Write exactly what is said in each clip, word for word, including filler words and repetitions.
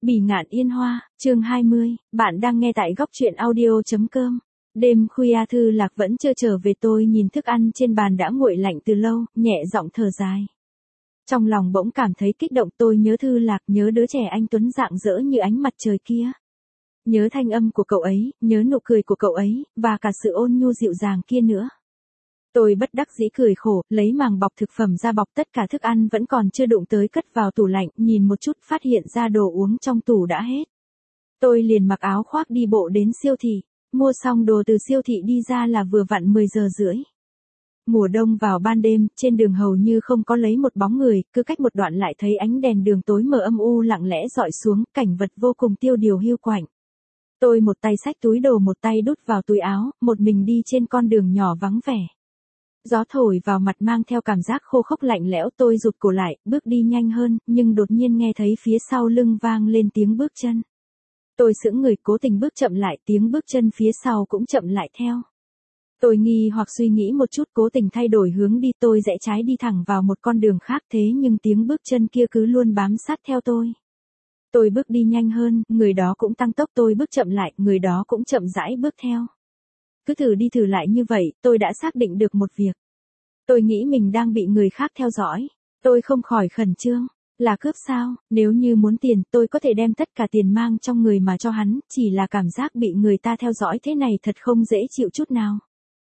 Bỉ ngạn yên hoa, chương hai mươi, bạn đang nghe tại góc truyện audio.com. Đêm khuya Thư Lạc vẫn chưa trở về, tôi nhìn thức ăn trên bàn đã nguội lạnh từ lâu, nhẹ giọng thở dài. Trong lòng bỗng cảm thấy kích động, tôi nhớ Thư Lạc, nhớ đứa trẻ anh tuấn rạng rỡ như ánh mặt trời kia. Nhớ thanh âm của cậu ấy, nhớ nụ cười của cậu ấy, và cả sự ôn nhu dịu dàng kia nữa. Tôi bất đắc dĩ cười khổ, lấy màng bọc thực phẩm ra bọc tất cả thức ăn vẫn còn chưa đụng tới cất vào tủ lạnh, nhìn một chút phát hiện ra đồ uống trong tủ đã hết. Tôi liền mặc áo khoác đi bộ đến siêu thị, mua xong đồ từ siêu thị đi ra là vừa vặn mười giờ rưỡi. Mùa đông vào ban đêm, trên đường hầu như không có lấy một bóng người, cứ cách một đoạn lại thấy ánh đèn đường tối mờ âm u lặng lẽ dọi xuống, cảnh vật vô cùng tiêu điều hiu quạnh. Tôi một tay xách túi đồ một tay đút vào túi áo, một mình đi trên con đường nhỏ vắng vẻ. Gió thổi vào mặt mang theo cảm giác khô khốc lạnh lẽo, tôi rụt cổ lại, bước đi nhanh hơn, nhưng đột nhiên nghe thấy phía sau lưng vang lên tiếng bước chân. Tôi sững người, cố tình bước chậm lại, tiếng bước chân phía sau cũng chậm lại theo. Tôi nghi hoặc suy nghĩ một chút, cố tình thay đổi hướng đi, tôi rẽ trái đi thẳng vào một con đường khác, thế nhưng tiếng bước chân kia cứ luôn bám sát theo tôi. Tôi bước đi nhanh hơn, người đó cũng tăng tốc, tôi bước chậm lại, người đó cũng chậm rãi bước theo. Cứ thử đi thử lại như vậy, tôi đã xác định được một việc. Tôi nghĩ mình đang bị người khác theo dõi. Tôi không khỏi khẩn trương. Là cướp sao? Nếu như muốn tiền, tôi có thể đem tất cả tiền mang trong người mà cho hắn, chỉ là cảm giác bị người ta theo dõi thế này thật không dễ chịu chút nào.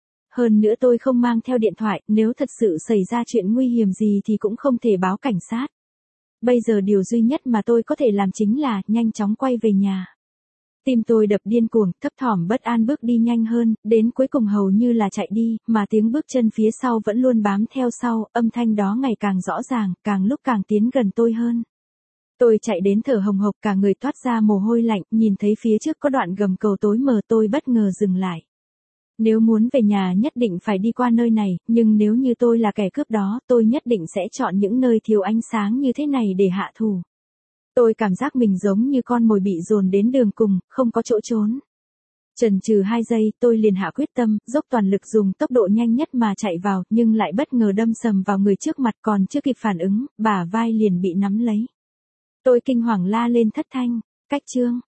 Hơn nữa tôi không mang theo điện thoại, nếu thật sự xảy ra chuyện nguy hiểm gì thì cũng không thể báo cảnh sát. Bây giờ điều duy nhất mà tôi có thể làm chính là nhanh chóng quay về nhà. Tim tôi đập điên cuồng, thấp thỏm bất an bước đi nhanh hơn, đến cuối cùng hầu như là chạy đi, mà tiếng bước chân phía sau vẫn luôn bám theo sau, âm thanh đó ngày càng rõ ràng, càng lúc càng tiến gần tôi hơn. Tôi chạy đến thở hồng hộc, cả người toát ra mồ hôi lạnh, nhìn thấy phía trước có đoạn gầm cầu tối mờ, tôi bất ngờ dừng lại. Nếu muốn về nhà nhất định phải đi qua nơi này, nhưng nếu như tôi là kẻ cướp đó, tôi nhất định sẽ chọn những nơi thiếu ánh sáng như thế này để hạ thủ. Tôi cảm giác mình giống như con mồi bị dồn đến đường cùng, không có chỗ trốn. Chần chừ hai giây, tôi liền hạ quyết tâm, dốc toàn lực dùng tốc độ nhanh nhất mà chạy vào, nhưng lại bất ngờ đâm sầm vào người trước mặt, còn chưa kịp phản ứng, bả vai liền bị nắm lấy. Tôi kinh hoàng la lên thất thanh, cách chương,